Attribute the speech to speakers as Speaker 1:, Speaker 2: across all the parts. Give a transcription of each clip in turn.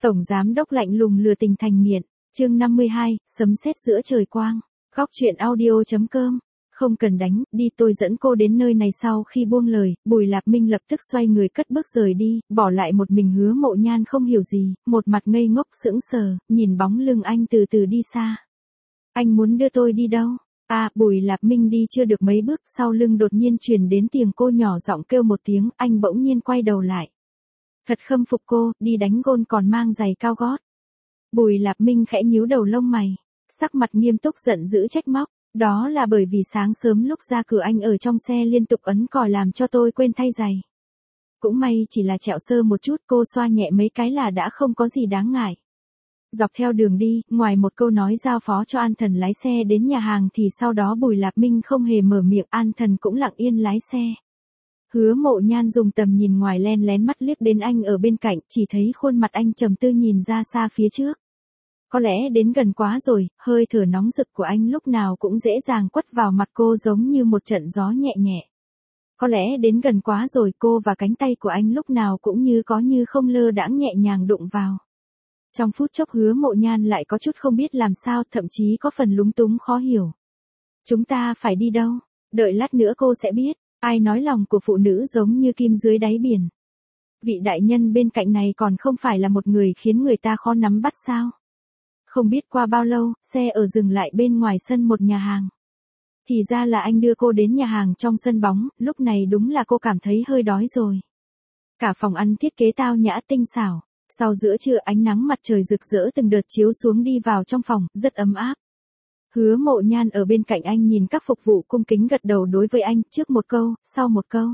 Speaker 1: Tổng giám đốc lạnh lùng lừa tình thành nghiện. Chương 52, sấm sét giữa trời quang. Góc truyện audio.com. Không cần đánh, đi tôi dẫn cô đến nơi này. Sau khi buông lời, Bùi Lạp Minh lập tức xoay người cất bước rời đi, bỏ lại một mình Hứa Mộ Nhan không hiểu gì, một mặt ngây ngốc sững sờ, nhìn bóng lưng anh từ từ đi xa. Anh muốn đưa tôi đi đâu? Bùi Lạp Minh đi chưa được mấy bước, sau lưng đột nhiên truyền đến tiếng cô nhỏ giọng kêu một tiếng, anh bỗng nhiên quay đầu lại. Thật khâm phục cô, đi đánh gôn còn mang giày cao gót. Bùi Lạp Minh khẽ nhíu đầu lông mày, sắc mặt nghiêm túc giận dữ trách móc, đó là bởi vì sáng sớm lúc ra cửa anh ở trong xe liên tục ấn còi làm cho tôi quên thay giày. Cũng may chỉ là trẹo sơ một chút, cô xoa nhẹ mấy cái là đã không có gì đáng ngại. Dọc theo đường đi, ngoài một câu nói giao phó cho An Thần lái xe đến nhà hàng thì sau đó Bùi Lạp Minh không hề mở miệng, An Thần cũng lặng yên lái xe. Hứa Mộ Nhan dùng tầm nhìn ngoài len lén mắt liếc đến anh ở bên cạnh, chỉ thấy khuôn mặt anh trầm tư nhìn ra xa phía trước. Có lẽ đến gần quá rồi, hơi thở nóng rực của anh lúc nào cũng dễ dàng quất vào mặt cô giống như một trận gió nhẹ nhẹ. Có lẽ đến gần quá rồi, cô và cánh tay của anh lúc nào cũng như có như không lơ đãng nhẹ nhàng đụng vào. Trong phút chốc Hứa Mộ Nhan lại có chút không biết làm sao, thậm chí có phần lúng túng khó hiểu. Chúng ta phải đi đâu? Đợi lát nữa cô sẽ biết. Ai nói lòng của phụ nữ giống như kim dưới đáy biển. Vị đại nhân bên cạnh này còn không phải là một người khiến người ta khó nắm bắt sao? Không biết qua bao lâu, xe ở dừng lại bên ngoài sân một nhà hàng. Thì ra là anh đưa cô đến nhà hàng trong sân bóng, lúc này đúng là cô cảm thấy hơi đói rồi. Cả phòng ăn thiết kế tao nhã tinh xảo, sau giữa trưa ánh nắng mặt trời rực rỡ từng đợt chiếu xuống đi vào trong phòng, rất ấm áp. Hứa Mộ Nhan ở bên cạnh anh nhìn các phục vụ cung kính gật đầu đối với anh, trước một câu, sau một câu.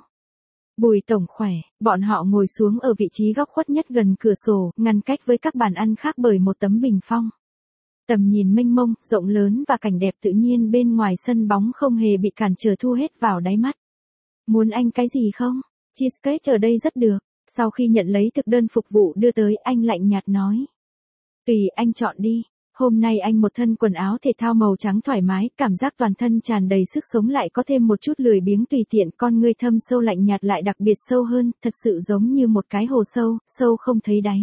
Speaker 1: Bùi tổng khỏe, bọn họ ngồi xuống ở vị trí góc khuất nhất gần cửa sổ, ngăn cách với các bàn ăn khác bởi một tấm bình phong. Tầm nhìn mênh mông, rộng lớn và cảnh đẹp tự nhiên bên ngoài sân bóng không hề bị cản trở thu hết vào đáy mắt. Muốn anh cái gì không? Cheesecake ở đây rất được. Sau khi nhận lấy thực đơn phục vụ đưa tới, anh lạnh nhạt nói. Tùy anh chọn đi. Hôm nay anh một thân quần áo thể thao màu trắng thoải mái, cảm giác toàn thân tràn đầy sức sống lại có thêm một chút lười biếng tùy tiện, con ngươi thâm sâu lạnh nhạt lại đặc biệt sâu hơn, thật sự giống như một cái hồ sâu, sâu không thấy đáy.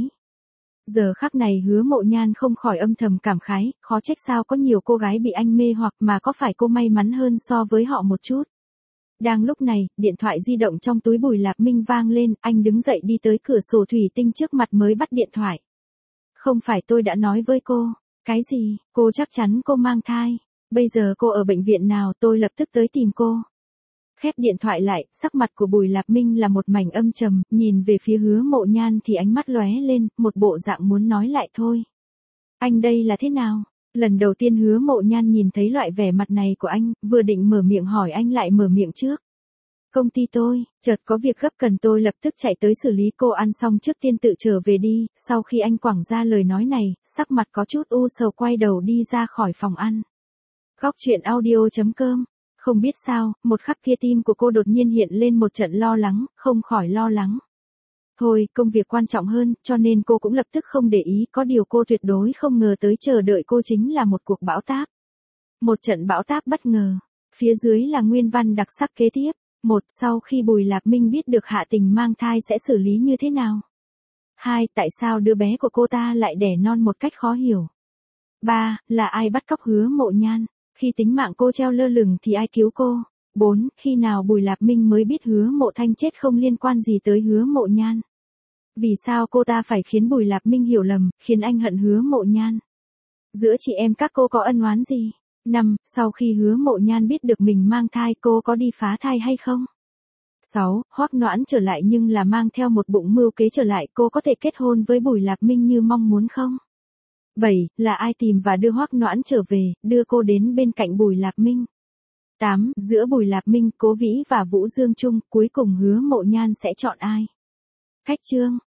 Speaker 1: Giờ khắc này Hứa Mộ Nhan không khỏi âm thầm cảm khái, khó trách sao có nhiều cô gái bị anh mê hoặc mà có phải cô may mắn hơn so với họ một chút. Đang lúc này, điện thoại di động trong túi Bùi Lạp Minh vang lên, anh đứng dậy đi tới cửa sổ thủy tinh trước mặt mới bắt điện thoại. Không phải tôi đã nói với cô. Cái gì? Cô chắc chắn cô mang thai. Bây giờ cô ở bệnh viện nào, tôi lập tức tới tìm cô. Khép điện thoại lại, sắc mặt của Bùi Lạp Minh là một mảnh âm trầm, nhìn về phía Hứa Mộ Nhan thì ánh mắt lóe lên, một bộ dạng muốn nói lại thôi. Anh đây là thế nào? Lần đầu tiên Hứa Mộ Nhan nhìn thấy loại vẻ mặt này của anh, vừa định mở miệng hỏi anh lại mở miệng trước. Công ty tôi, chợt có việc gấp cần tôi lập tức chạy tới xử lý, cô ăn xong trước tiên tự trở về đi. Sau khi anh quẳng ra lời nói này, sắc mặt có chút u sầu quay đầu đi ra khỏi phòng ăn. Góc truyện audio.com. Không biết sao, một khắc kia tim của cô đột nhiên hiện lên một trận lo lắng, không khỏi lo lắng. Thôi, công việc quan trọng hơn, cho nên cô cũng lập tức không để ý, có điều cô tuyệt đối không ngờ tới chờ đợi cô chính là một cuộc bão táp. Một trận bão táp bất ngờ. Phía dưới là nguyên văn đặc sắc kế tiếp. Sau khi Bùi Lạp Minh biết được Hạ Tình mang thai sẽ xử lý như thế nào? 2. Tại sao đứa bé của cô ta lại đẻ non một cách khó hiểu? 3. Là ai bắt cóc Hứa Mộ Nhan? Khi tính mạng cô treo lơ lửng thì ai cứu cô? 4. Khi nào Bùi Lạp Minh mới biết Hứa Mộ Thanh chết không liên quan gì tới Hứa Mộ Nhan? Vì sao cô ta phải khiến Bùi Lạp Minh hiểu lầm, khiến anh hận Hứa Mộ Nhan? Giữa chị em các cô có ân oán gì? 5. Sau khi Hứa Mộ Nhan biết được mình mang thai, cô có đi phá thai hay không? 6. Hoắc Noãn trở lại nhưng là mang theo một bụng mưu kế trở lại, cô có thể kết hôn với Bùi Lạp Minh như mong muốn không? 7. Là ai tìm và đưa Hoắc Noãn trở về, đưa cô đến bên cạnh Bùi Lạp Minh? 8. Giữa Bùi Lạp Minh, Cố Vĩ và Vũ Dương Trung, cuối cùng Hứa Mộ Nhan sẽ chọn ai? Khách chương.